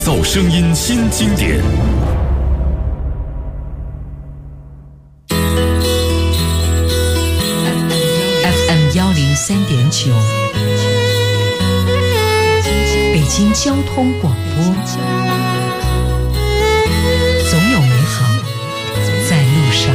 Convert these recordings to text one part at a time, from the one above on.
造声音新经典。 FM103.9，北京交通广播，总有美好在路上。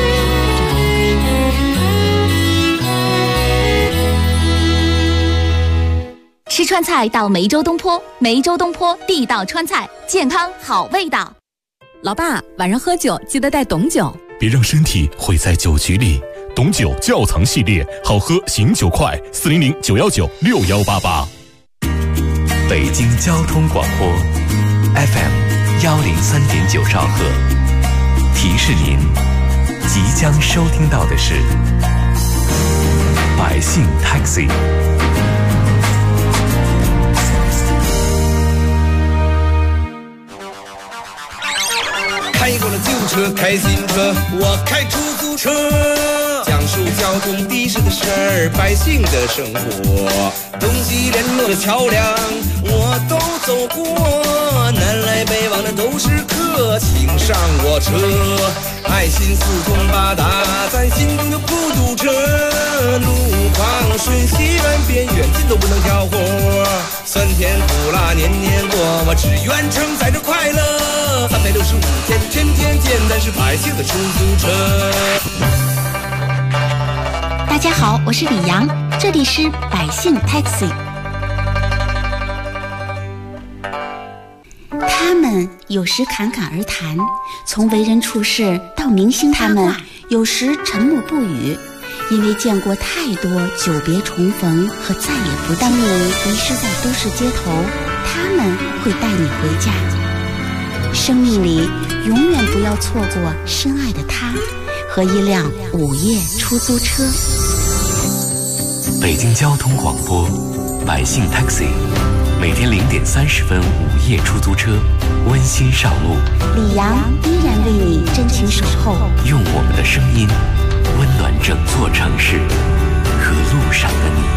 吃川菜到梅州东坡，梅州东坡地道川菜，健康好味道。 老爸，晚上喝酒记得带董酒， 别让身体毁在酒局里。董酒窖藏系列，好喝醒酒快，400-919-6188。 北京交通广播 FM103.9兆赫，提示您即将收听到的是百姓 Taxi。 开过了旧车，开新车，我开出租车，讲述交通的士的事儿，百姓的生活，东西联络的桥梁我都走过，南来北往的都是客，请上我车，爱心四通八达，咱心中就不堵车，路况顺西软边远近都不能挑活，酸甜苦辣年年过，我只愿承载着快乐，365天天天见，咱是百姓的出租车。 大家好，我是李阳，这里是百姓 Taxi。 他们有时侃侃而谈，从为人处事到明星八卦，他们有时沉默不语，因为见过太多久别重逢和再也不见。当你迷失在都市街头，他们会带你回家。生命里永远不要错过深爱的他和一辆午夜出租车。 北京交通广播百姓 Taxi， 每天0点30分午夜出租车温馨上路， 李阳依然为你真情守候， 用我们的声音温暖整座城市和路上的你。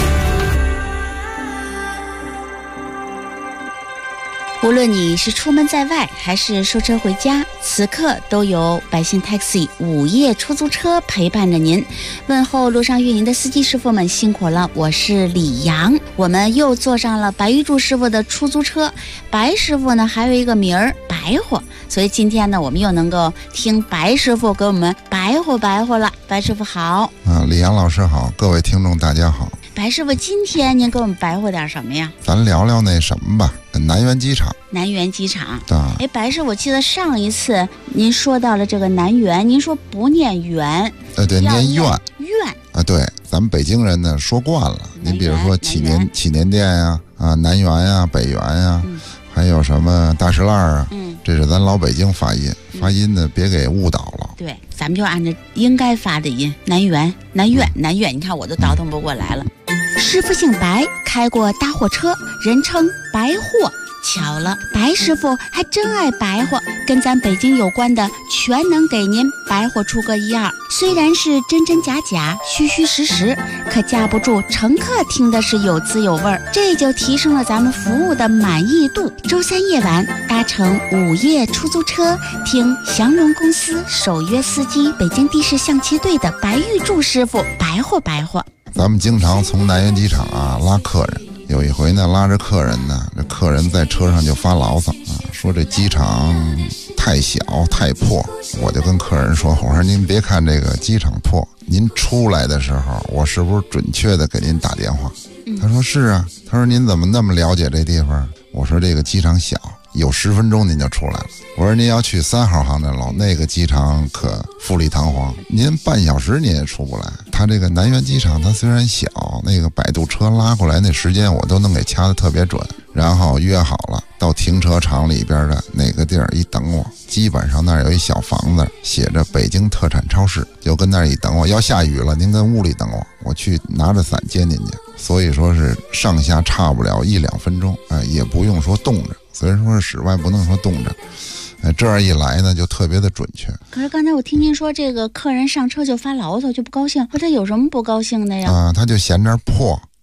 无论你是出门在外还是收车回家，此刻都有百姓 Taxi 午夜出租车陪伴着您。问候路上运营的司机师傅们辛苦了，我是李阳。我们又坐上了白玉柱师傅的出租车，白师傅呢还有一个名儿白活，所以今天呢我们又能够听白师傅给我们白活了。白师傅好。 李阳老师好，各位听众大家好。 白师傅，今天您给我们白活点什么呀？ 咱聊聊那什么吧，南园机场。 南园机场， 对。 白师傅，我记得上一次您说到了这个南园，您说不念园， 对，念院啊， 对，咱们北京人呢说惯了。您比如说祈年殿呀，南园呀，北园呀，还有什么大石烂啊，这是咱老北京发音，发音呢别给误导了。 对，咱们就按照应该发的音，南园、南苑、南苑，你看我都倒腾不过来了。师傅姓白，开过大货车，人称白货。巧了，白师傅还真爱白活，跟咱北京有关的全能给您白活出个一二。虽然是真真假假、虚虚实实，可架不住乘客听的是有滋有味，这就提升了咱们服务的满意度。周三夜晚搭乘午夜出租车，听祥龙公司首约司机北京的士象棋队的白玉柱师傅白活。 咱们经常从南园机场拉客人，有一回呢拉着客人呢，这客人在车上就发牢骚说这机场太小太破。我就跟客人说，我说您别看这个机场破，您出来的时候我是不是准确的给您打电话？他说是啊。他说您怎么那么了解这地方？我说这个机场小，有10分钟您就出来了。我说您要去3号航站楼，那个机场可富丽堂皇，您半小时您也出不来。他这个南园机场它虽然小，那个摆渡车拉过来那时间我都能给掐得特别准，然后约好了到停车场里边的哪个地儿一等我，基本上那儿有一小房子写着北京特产超市，就跟那儿一等我。要下雨了您跟屋里等我，我去拿着伞接您去。所以说是上下差不了1-2分钟，也不用说冻着，虽然说是室外不能说冻着，这样一来呢就特别的准确。 可是刚才我听您说这个客人上车就发牢骚就不高兴，说他有什么不高兴的呀？ 他就嫌这儿破，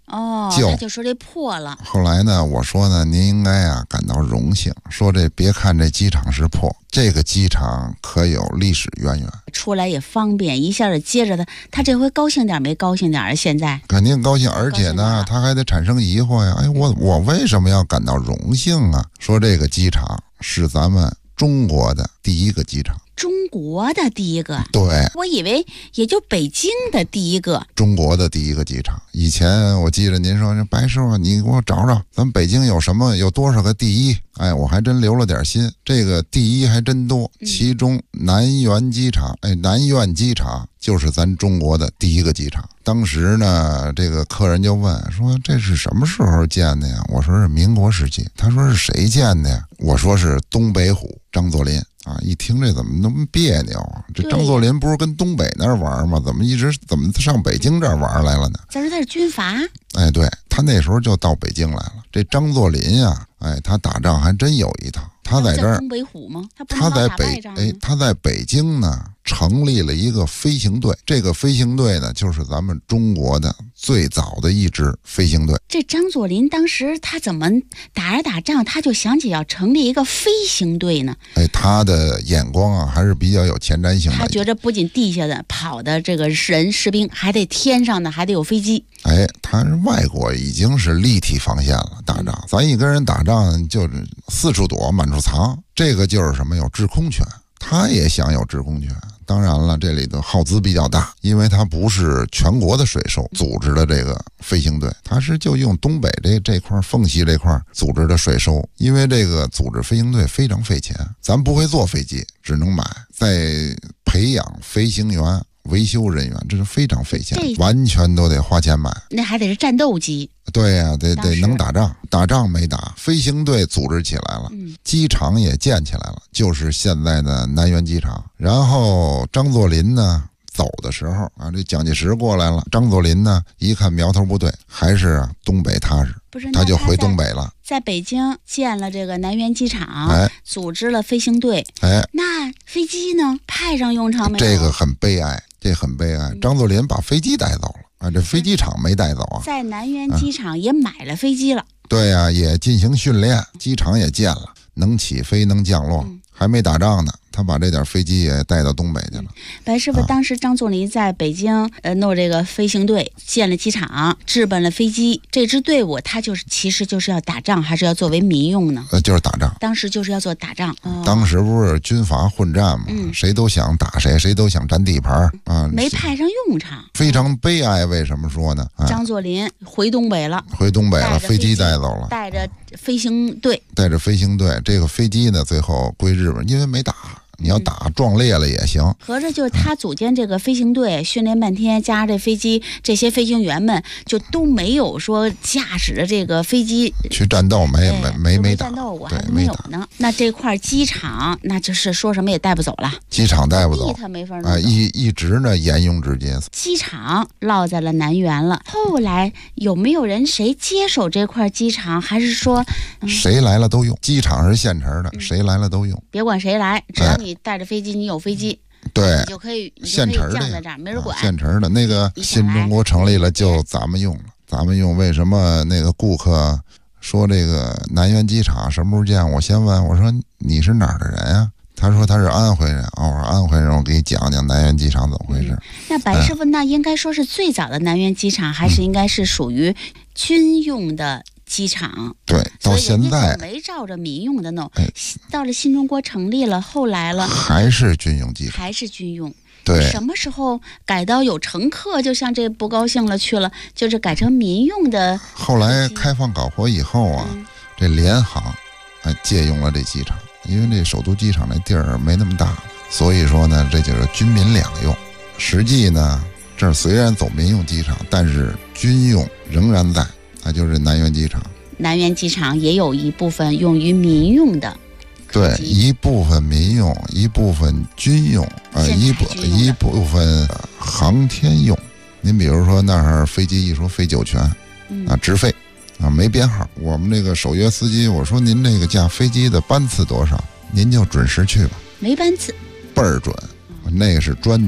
他就说这破了。 后来呢，我说呢，您应该感到荣幸，说这别看这机场是破，这个机场可有历史渊源， 出来也方便，一下就接着他这回高兴点没高兴点啊？现在肯定高兴，而且呢，他还得产生疑惑呀。哎，我为什么要感到荣幸啊？说这个机场是咱们中国的第一个机场。 中国的第一个？ 对， 我以为也就北京的第一个。 中国的第一个机场。以前我记得您说，白师傅你给我找找咱们北京有多少个第一。哎，我还真留了点心，这个第一还真多。其中南苑机场就是咱中国的第一个机场。当时呢，这个客人就问说，这是什么时候建的呀？我说是民国时期。他说是谁建的呀？我说是东北虎张作霖。一听这怎么那么别扭啊？这张作霖不是跟东北那儿玩吗？怎么上北京这儿玩来了呢？ 咱说他是军阀。 哎，对，他那时候就到北京来了。这张作霖他打仗还真有一套。他在这儿， 东北虎吗？ 他在北京呢，成立了一个飞行队。这个飞行队呢，就是咱们中国的最早的一支飞行队。 这张作霖当时他怎么打仗，他就想起要成立一个飞行队呢？ 他的眼光还是比较有前瞻性的。 他觉着不仅地下的跑的这个士兵，还得天上的，还得有飞机。 他是外国已经是立体防线了，打仗咱一跟人打仗就是四处躲满处藏，这个就是什么有制空权，他也想有制空权。当然了，这里头耗资比较大，因为他不是全国的水手组织的这个飞行队，他是就用东北这块缝隙这块组织的水手。因为这个组织飞行队非常费钱，咱不会坐飞机，只能买，再培养飞行员维修人员，这是非常费钱，完全都得花钱买。 那还得是战斗机。 对呀，得能打仗，打仗没打，飞行队组织起来了，机场也建起来了，就是现在的南苑机场。然后张作霖呢走的时候这蒋介石过来了，张作霖呢一看苗头不对，还是东北踏实，他就回东北了。 在北京建了这个南苑机场，组织了飞行队。那飞机呢派上用场没有？ 这个很悲哀，张作霖把飞机带走了这飞机场没带走在南苑机场也买了飞机了。 对呀，也进行训练，机场也建了，能起飞能降落，还没打仗呢，他把这点飞机也带到东北去了。 白师傅，当时张作霖在北京弄这个飞行队，建了机场，置办了飞机，这支队伍他其实就是要打仗，还是要作为民用呢？ 就是打仗。 当时就是要做打仗。 当时不是军阀混战吗？谁都想打谁，谁都想占地盘没派上用场， 非常悲哀。为什么说呢？ 张作霖回东北了， 飞机带走了， 带着飞行队， 这个飞机呢最后归日本，因为没打。你要打壮烈了也行。 合着就是他组建这个飞行队，训练半天，加上这飞机，这些飞行员们就都没有说驾驶着这个飞机去战斗，没打战斗，我还没有呢。那这块机场，那就是说什么也带不走了。 机场带不走， 他没法弄一直呢沿用至今。 机场落在了南苑了。后来有没有人谁接手这块机场，还是说谁来了都用？机场是现成的，谁来了都用， 别管谁来，只要你带着飞机，你有飞机， 对， 你就可以现成的降在这儿，没人管。 现成的那个新中国成立了，就咱们用了。咱们用为什么那个顾客说这个南苑机场什么时候建？我先问我说你是哪儿的人呀？他说他是安徽人。我说安徽人，我给你讲讲南苑机场怎么回事。 那白师傅，那应该说是最早的南苑机场，还是应该是属于军用的机场？ 对，到现在没照着民用的弄。到了新中国成立了，后来了还是军用机场， 还是军用。 对， 什么时候改到有乘客，就像这不高兴了去了，就是改成民用的。 后来开放搞活以后这联航借用了这机场，因为这首都机场那地儿没那么大，所以说呢，这就是军民两用。实际呢，这儿虽然走民用机场，但是军用仍然在，它就是南苑机场。 南苑机场也有一部分用于民用的。 对，一部分民用，一部分军用，一部分航天用。您比如说那儿飞机一说飞酒泉，直飞没编号。我们这个首约司机，我说您这个架飞机的班次多少，您就准时去吧。 没班次， 倍儿准。那个是专机，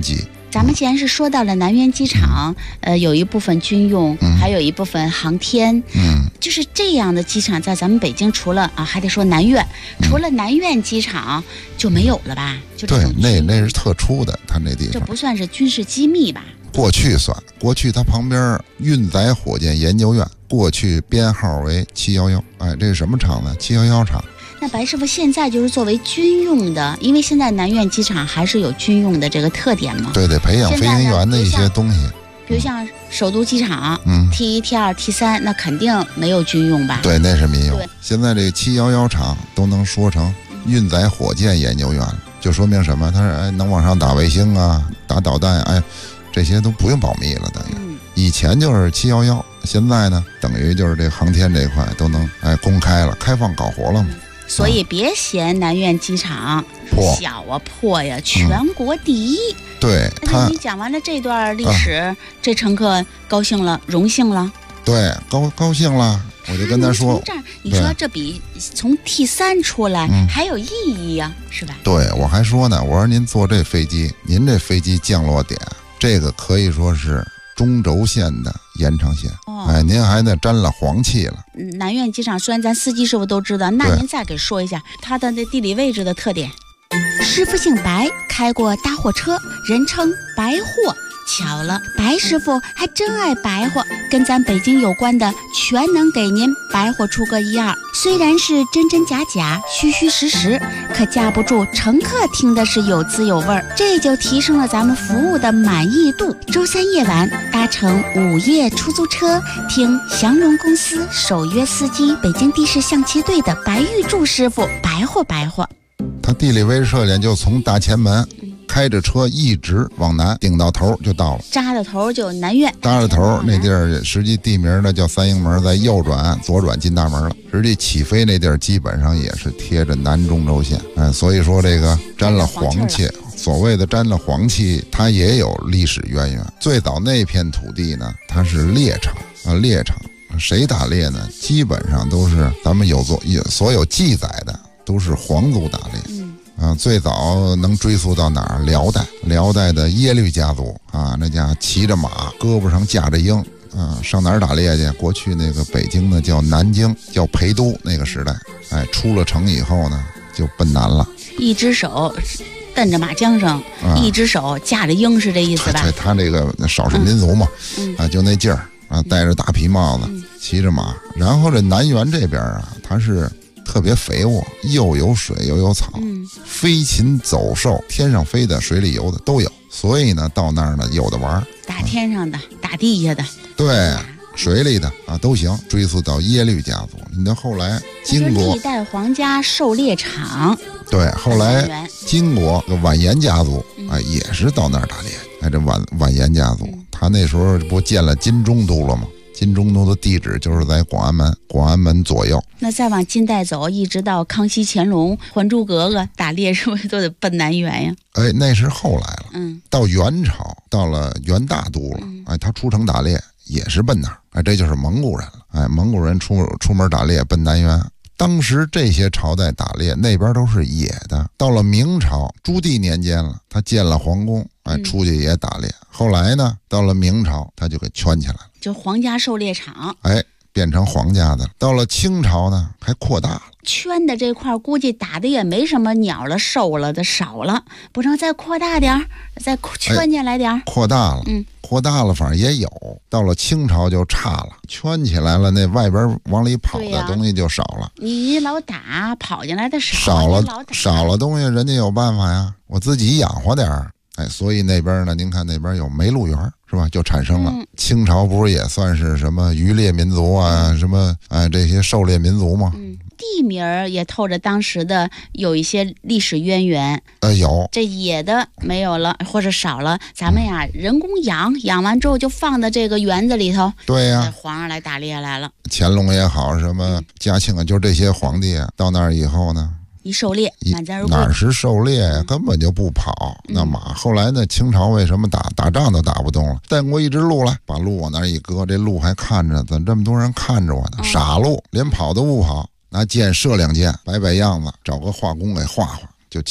咱们既然是说到了南苑机场，有一部分军用，还有一部分航天，就是这样的机场，在咱们北京除了还得说南苑，除了南苑机场就没有了吧？就这种对，那是特殊的，它那地方这不算是军事机密吧？ 过去算，过去它旁边运载火箭研究院，过去编号为711，这是什么厂呢？711厂。 那白师傅现在就是作为军用的，因为现在南苑机场还是有军用的这个特点嘛。 对，得培养飞行员的一些东西。 比如像首都机场，T1、T2、T3，那肯定没有军用吧？ 对，那是民用。现在这个711厂都能说成运载火箭研究院了，就说明什么？它是能往上打卫星啊，打导弹，这些都不用保密了，等于。以前就是711，现在呢，等于就是这航天这块都能公开了，开放搞活了嘛。 所以别嫌南苑机场小破呀，全国第一。 对， 你讲完了这段历史，这乘客高兴了，荣幸了。 对，高兴了，我就跟他说， 从这儿你说这比从 T3出来还有意义呀，是吧？ 对，我还说呢，我说您坐这飞机，您这飞机降落点，这个可以说是中轴线的延长线，您还得沾了黄气了。 南苑机场虽然咱司机师傅都知道，那您再给说一下它的那地理位置的特点。师傅姓白，开过大货车，人称白货。巧了，白师傅还真爱白话，跟咱北京有关的全能给您白话出个一二。虽然是真真假假、虚虚实实，可架不住乘客听的是有滋有味儿，这就提升了咱们服务的满意度。周三夜晚搭乘午夜出租车，听祥荣公司首约司机北京的士象棋队的白玉柱师傅白话。 它地理位置特点就从大前门开着车一直往南顶到头就到了， 扎着头就南苑， 扎着头那地儿实际地名呢叫三营门，在右转左转进大门了。实际起飞那地儿基本上也是贴着南中轴线，所以说这个沾了黄气，所谓的沾了黄气，它也有历史渊源。最早那片土地呢，它是猎场猎场，谁打猎呢？基本上都是咱们所有记载的都是皇族打猎。最早能追溯到哪儿？辽代的耶律家族那家骑着马，胳膊上架着鹰上哪儿打猎去？过去那个北京呢叫南京，叫陪都，那个时代，出了城以后呢就奔南了。 一只手蹬着马缰绳，一只手架着鹰，是这意思吧？ 对，他这个少数民族嘛，就那劲儿戴着大皮帽子，骑着马。然后这南苑这边它是特别肥沃，又有水又有草，飞禽走兽，天上飞的水里游的都有，所以呢到那儿呢有的玩， 打天上的打地下的， 对，水里的都行。追溯到耶律家族，你到后来金国历代皇家狩猎场， 对，后来金国完颜家族也是到那儿打猎。这完颜家族他那时候不建了金中都了吗？金中都的地址就是在广安门左右。 那再往近代走，一直到康熙、乾隆、还珠格格打猎，是不是都得奔南苑呀？ 那是后来了。到元朝，到了元大都了，他出城打猎也是奔那儿。这就是蒙古人了。蒙古人出门打猎奔南苑。当时这些朝代打猎那边都是野的。到了明朝朱棣年间了，他建了皇宫，出去也打猎。后来呢，到了明朝他就给圈起来了， 就皇家狩猎场， 变成皇家的。到了清朝呢，还扩大了。 圈的这块估计打的也没什么鸟了，瘦了的少了，不成再扩大点，再圈进来点， 扩大了，扩大了，反正也有。到了清朝就差了，圈起来了，那外边往里跑的东西就少了。 你老打跑进来的少了东西，人家有办法呀，我自己养活点儿。所以那边呢，您看那边有梅鹿园是吧，就产生了。清朝不是也算是什么渔猎民族什么这些狩猎民族吗？ 地名也透着当时的有一些历史渊源。 有这野的没有了或者少了，咱们呀人工养完之后就放在这个园子里头。 对呀， 皇上来打猎来了， 乾隆也好，什么嘉庆就这些皇帝到那儿以后呢， 一狩猎满载而归。 哪是狩猎呀，根本就不跑。那马后来呢，清朝为什么打仗都打不动了？带过一只鹿来，把鹿往那儿一搁，这鹿还看着，怎么这么多人看着我呢？傻鹿，连跑都不跑，拿箭射2箭，摆样子，找个画工给画就齐了。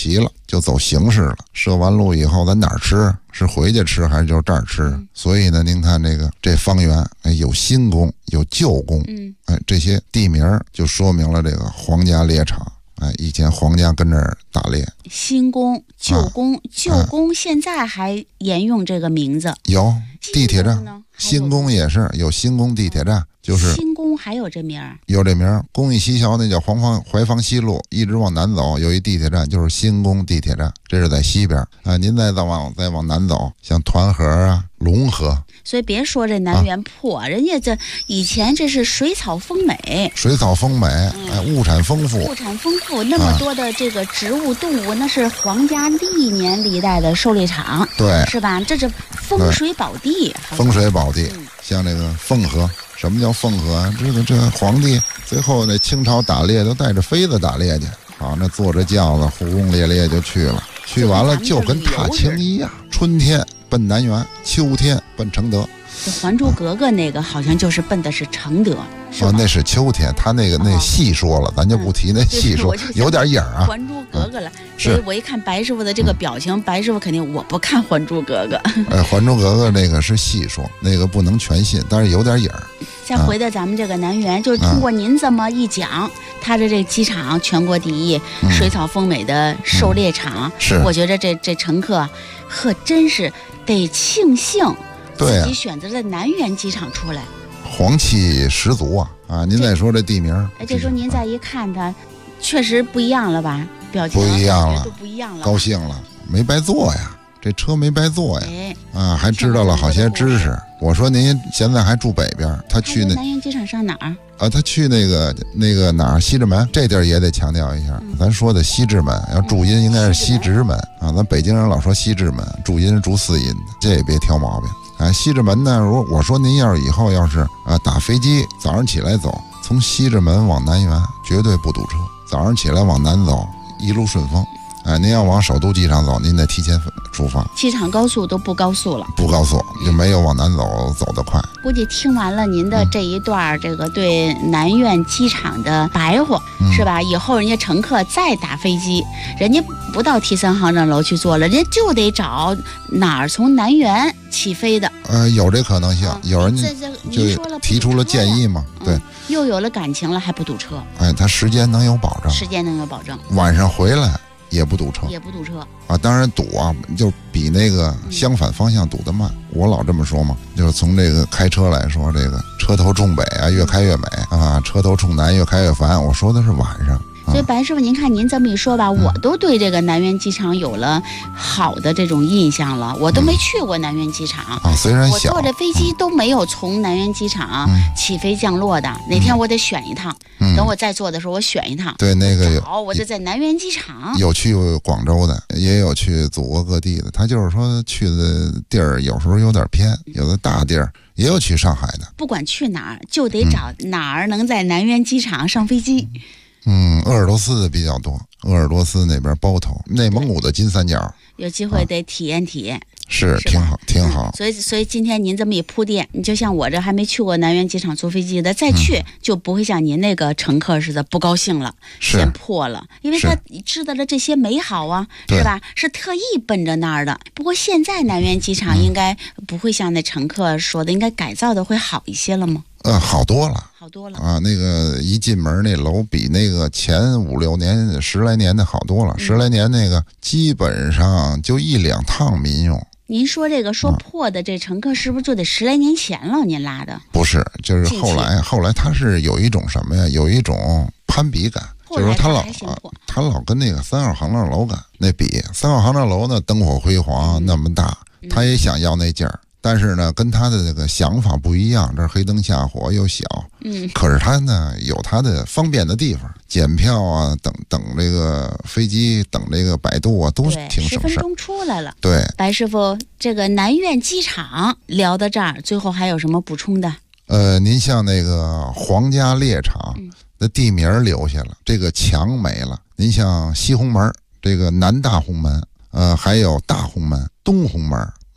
就走形式了。设完路以后，咱哪儿吃？是回去吃还是就这儿吃？所以呢，您看这方圆，有新宫，有旧宫，这些地名就说明了这个皇家猎场。以前皇家跟这儿打猎。 新宫、旧宫，旧宫现在还沿用这个名字。 有地铁站，新宫也是有新宫地铁站，就是新宫还有这名儿。 有这名儿，公益西桥那叫怀坊西路，一直往南走有一地铁站，就是新宫地铁站，这是在西边啊。您再往南走，像团河啊、龙河。 所以别说这南园破，人家这以前这是水草丰美， 水草丰美，物产丰富， 那么多的这个植物动物，那是皇家历年历代的狩猎场， 对， 是吧？这是风水宝地， 风水宝地。像这个凤河，什么叫凤河啊？这皇帝最后那清朝打猎都带着妃子打猎去，好，那坐着轿子轰轰烈烈就去了，去完了就跟踏青一样，春天奔南园，秋天奔承德。 这《还珠格格》那个好像就是奔的是承德，是吧？ 那是秋天，他那细说了，咱就不提那细说，有点影啊。 《还珠格格》了，所以我一看白师傅的这个表情，白师傅肯定我不看《还珠格格》。 《还珠格格》那个是细说，那个不能全信，但是有点影儿。 再回到咱们这个南园，就是通过您这么一讲，它的这个机场全国第一、水草丰美的狩猎场，我觉得这乘客真是得庆幸。自己选择了南园机场出来， 皇气十足啊！您再说这地名， 这时候您再一看它，确实不一样了吧？表情不一样了， 都不一样了， 高兴了，没白坐呀，这车没白坐呀，还知道了好些知识。我说您现在还住北边，他去那南园机场上哪儿？ 他去那个哪儿西直门，这地儿也得强调一下，咱说的西直门，要注音应该是西直门啊，咱北京人老说西直门，注音是注四音的，这也别挑毛病。西直门呢，我说您要是以后要是打飞机，早上起来走，从西直门往南园绝对不堵车，早上起来往南走，一路顺风。您要往首都机场走，您得提前出发。 机场高速都不高速了， 不高速就没有往南走得快。 估计听完了您的这一段这个对南苑机场的白话，是吧？以后人家乘客再打飞机，人家不到T3航站楼去坐了，人家就得找哪儿从南园起飞的。 有这可能性，有人就提出了建议嘛，对。 又有了感情了，还不堵车？ 他时间能有保证，晚上回来也不堵车啊，当然堵啊，就比那个相反方向堵得慢。我老这么说嘛，就是从这个开车来说，这个车头冲北啊，越开越美啊；车头冲南，越开越烦。我说的是晚上。 所以白师傅，您看您这么一说吧，我都对这个南园机场有了好的这种印象了。我都没去过南园机场虽然小， 我坐这飞机都没有从南园机场起飞降落的。哪天我得选一趟，等我再坐的时候我选一趟。 对，那个我这在南园机场有去广州的，也有去祖国各地的。他就是说去的地儿有时候有点偏，有的大地儿。也有去上海的。 不管去哪儿，就得找哪儿能在南园机场上飞机。 鄂尔多斯的比较多，鄂尔多斯那边包头，内蒙古的金三角， 有机会得体验体验。 是挺好，挺好。 所以今天您这么一铺垫，你就像我这还没去过南园机场坐飞机的，再去就不会像您那个乘客似的不高兴了，先破了，因为他知道了这些美好啊，是吧？是特意奔着那儿的。不过现在南园机场应该不会像那乘客说的，应该改造的会好一些了吗？ 好多了啊！那个一进门那楼比那个前5、6年、10来年的好多了。10来年那个基本上就1、2趟民用。 您说这个说破的这乘客是不是就得10来年前了？您拉的不是，就是后来他是有一种什么呀？有一种攀比感，就是他老跟那个3号航站楼赶那比。3号航站楼呢灯火辉煌那么大，他也想要那劲儿。但是呢，跟他的这个想法不一样，这黑灯瞎火又小，可是他呢有他的方便的地方，检票啊，等这个飞机，等这个摆渡啊，都挺省事。10 分钟出来了。 对， 白师傅，这个南苑机场聊到这儿，最后还有什么补充的？ 您像那个皇家猎场的地名留下了，这个墙没了。您像西红门，这个南大红门，还有大红门、东红门。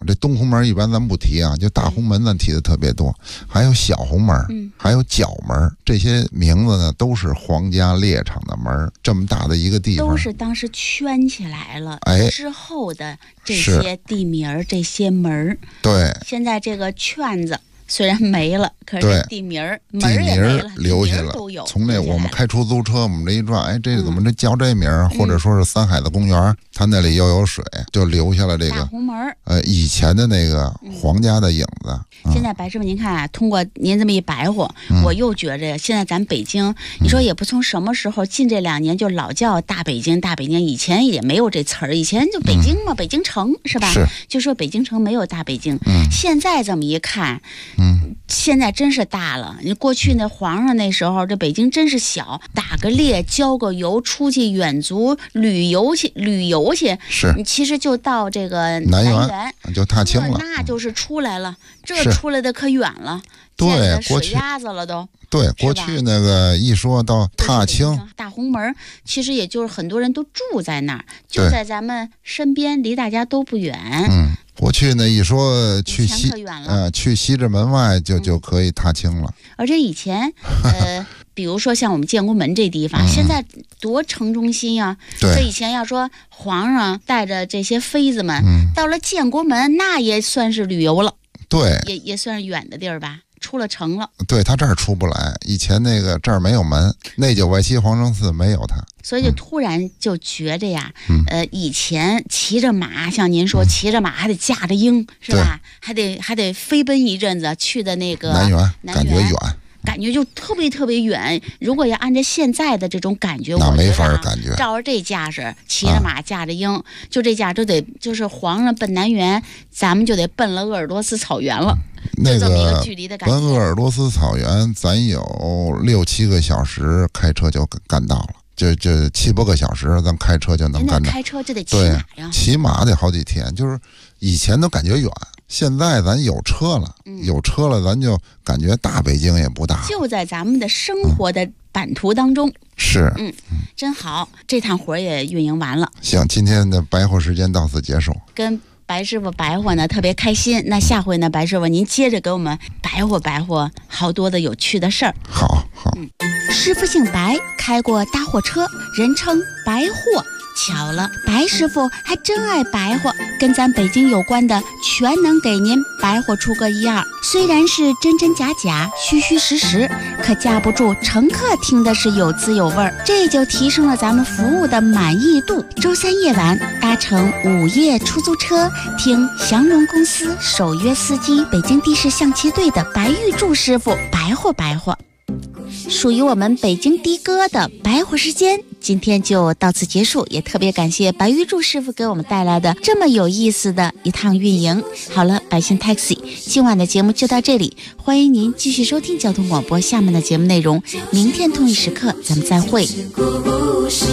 这东红门一般咱不提啊，就大红门咱提的特别多，还有小红门，还有角门，这些名字呢都是皇家猎场的门。这么大的一个地方， 都是当时圈起来了之后的这些地名这些门。 对， 现在这个圈子虽然没了，可是地名门也没了， 留下了， 都有。 从这我们开出租车，我们这一转，哎，这怎么这叫这名或者说是三海的公园，它那里又有水，就留下了这个大红门。 以前的那个皇家的影子。 现在白师傅您看啊，通过您这么一白话，我又觉着现在咱北京，你说也不从什么时候近这2年就老叫大北京，大北京，以前也没有这词儿，以前就北京嘛，北京城是吧？ 是， 就说北京城没有大北京。现在这么一看，现在真是大了。你过去那皇上那时候，这北京真是小，打个猎，郊个游，出去远足旅游去， 是， 你其实就到这个南园就踏青了， 那就是出来了，这出来的可远了。 对，过去水鸭子了都。 对，过去那个一说到踏青， 大红门，其实也就是很多人都住在那儿，就在咱们身边，离大家都不远。 过去呢一说去西直门外就可以踏青了。 而且以前比如说像我们建国门这地方，现在多城中心啊。 对。 所以以前要说皇上带着这些妃子们到了建国门，那也算是旅游了。 对。 也算是远的地儿吧。出了城了， 对，他这儿出不来。以前那个这儿没有门，内九外七皇城寺没有它， 所以就突然就觉着呀，以前骑着马，像您说骑着马还得驾着鹰，是吧？还得飞奔一阵子去的那个南园，感觉远。 感觉就特别远。如果要按照现在的这种感觉， 那没法感觉。 照着这架势，骑着马驾着鹰，就这架就得就是皇上奔南园，咱们就得奔了鄂尔多斯草原了。 那个奔鄂尔多斯草原，咱有6、7个小时开车就干到了。就7、8个小时，咱开车就能干到。 开车就得骑马呀， 骑马得好几天。就是以前都感觉远，现在咱有车了，咱就感觉大北京也不大， 就在咱们的生活的版图当中。 是， 真好，这趟活也运营完了。 行，今天的白活时间到此结束。 跟白师傅白活呢特别开心，那下回呢，白师傅您接着给我们白活好多的有趣的事儿。 好。 师傅姓白，开过大货车，人称白货。巧了，白师傅还真爱白话，跟咱北京有关的全能给您白话出个一二。虽然是真真假假、虚虚实实，可架不住乘客听的是有滋有味儿，这就提升了咱们服务的满意度。周3夜晚搭乘午夜出租车，听祥荣公司首约司机北京的士象棋队的白玉柱师傅白话。属于我们北京的哥的白活时间今天就到此结束，也特别感谢白玉柱师傅给我们带来的这么有意思的一趟运营。好了，百姓 Taxi 今晚的节目就到这里，欢迎您继续收听交通广播下面的节目内容，明天同一时刻咱们再会。故事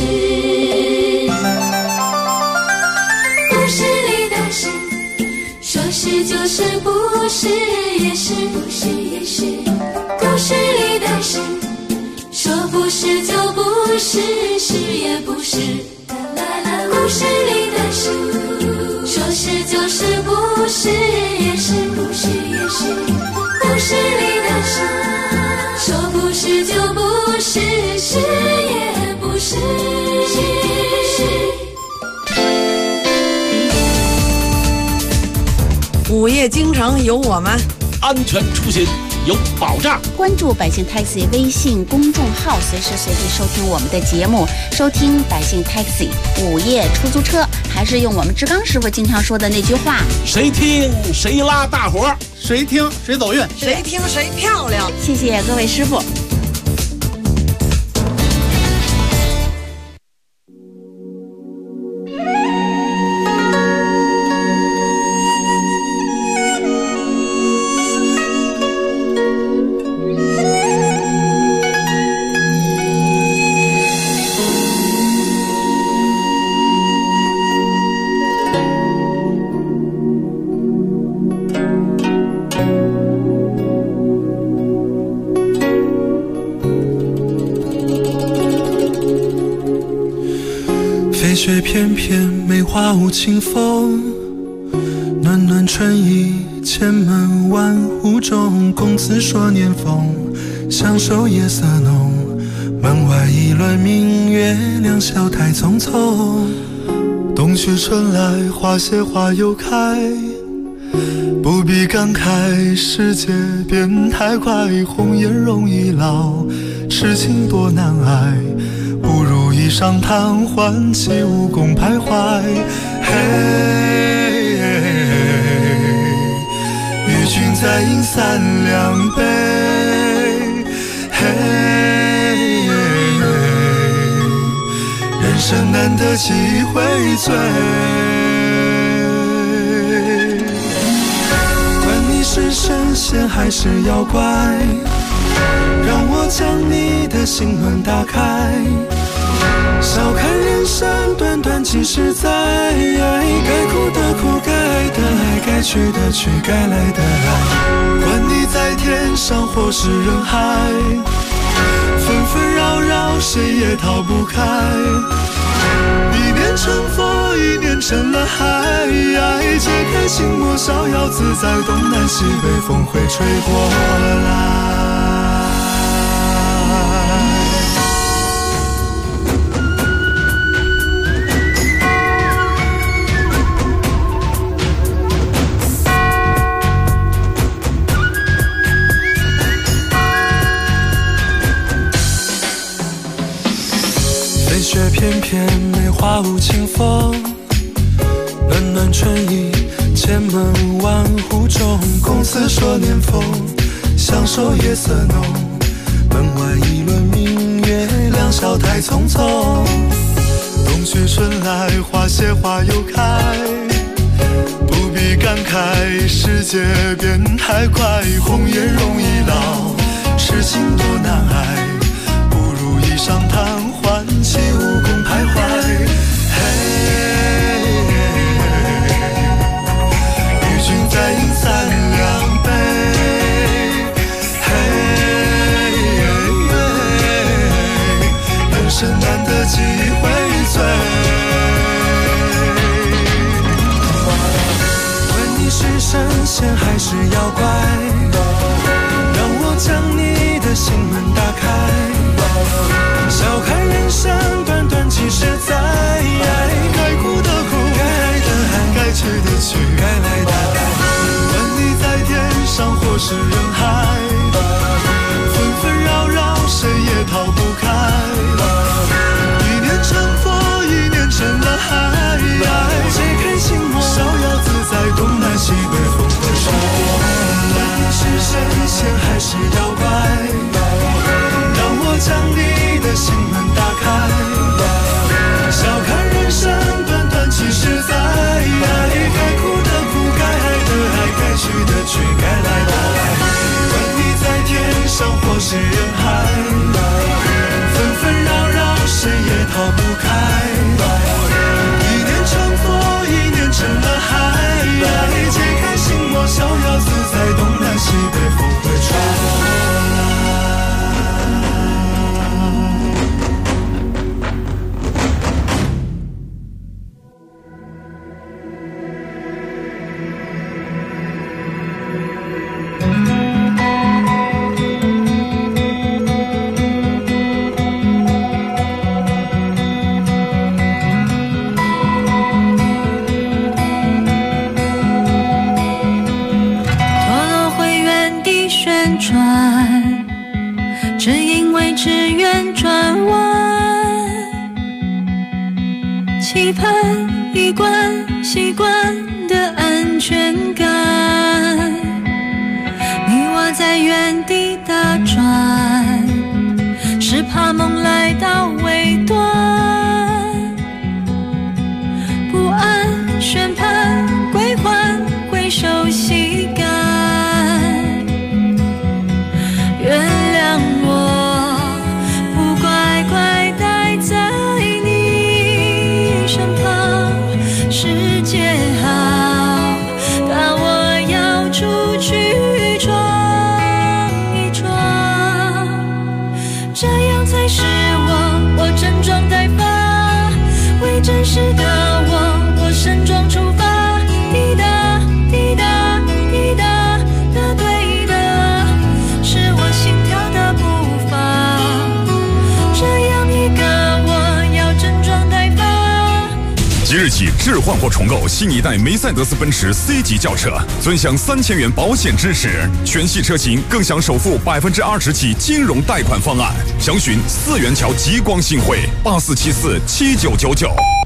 里的事，说是就是不是也是，不是也是，故事里的事，说不是就不是，是也不是。故事里的事，说是就是不是也是，不是也是。故事里的事，说不是就不是，是也不是。 午夜京城有我们， 安全出行有保障。 关注百姓 Taxi 微信公众号，随时随地收听我们的节目，收听百姓 Taxi 午夜出租车，还是用我们志刚师傅经常说的那句话： 谁听谁拉大伙， 谁听谁走运， 谁听谁漂亮。 谢谢各位师傅。 飞雪翩翩，梅花舞清风， 暖暖春意，千门万户中，公子说年丰，相守夜色浓。门外一轮明月，两小台匆匆。冬去春来，花谢花又开，不必感慨，世界变太快。红颜容易老，痴情多难挨，不如一晌贪欢，起武功徘徊。与君再饮三两杯，人生难得几回醉。管你是神仙还是妖怪，让我将你的心门打开。笑看人生短短几十载，该哭的哭，该爱的爱，该去的去，该来的来。管你在天上或是人海，纷纷扰扰谁也逃不开。一念成佛，一念成了海，解开心魔，逍遥自在，东南西北风会吹过来。雪翩翩，梅花舞清风，暖暖春意，千门万户中。公子说年丰，相守夜色浓。门外一轮明月，两小台匆匆。冬去春来，花谢花又开，不必感慨，世界变太快。红颜容易老，痴情多难挨，不如一晌贪欢，起武功徘徊。与君再饮三两杯，人生难得几回醉。问你是神仙还是妖怪，让我将你的心门打开。笑看人生短短几十载，该哭的哭，该爱的爱，该去的去，该来的来。问你在天上或是人海，纷纷扰扰谁也逃不开。一念成佛，一念成了海，解开心魔，逍遥自在，东南西北风会吹过来。你是神仙还是妖怪，让我将你的心门打开。笑看人生短短几十载，该哭的哭，该爱的爱，该去的去，该来的来。问你在天上或是人海，纷纷扰扰谁也逃不开。一念成佛，一念成了海，解开心魔，逍遥自在，东南西北风会吹过来。 期盼一贯习惯的安全感，你我在原地打转，是怕梦来到尾端，不安宣判归还回熟悉感，原谅我不乖乖待在你身旁，世界好大，我要出去闯一闯，这样才是我整装待发，为真实的我盛装出发，抵达即日起置换或重购新一代梅赛德斯奔驰 C 级轿车，尊享3000元保险支持，全系车型更享首付20%起金融贷款方案。详询4元桥极光新汇84747999。